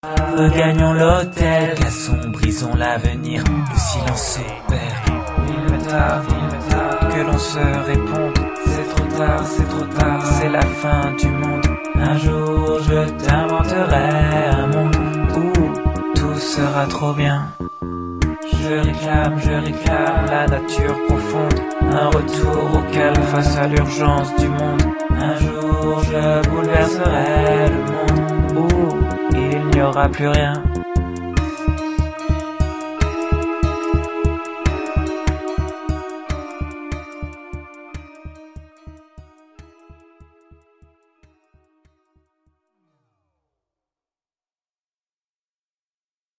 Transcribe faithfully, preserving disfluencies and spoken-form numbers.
Regagnons l'hôtel, cassons, brisons l'avenir. Le silence s'opère. Il me tarde, il me tarde que l'on se réponde. C'est trop tard, c'est trop tard, c'est la fin du monde. Un jour je t'inventerai un monde où tout sera trop bien. Je réclame, je réclame la nature profonde. Un retour au calme face à l'urgence du monde. Un jour je bouleverserai le monde où il n'y aura plus rien.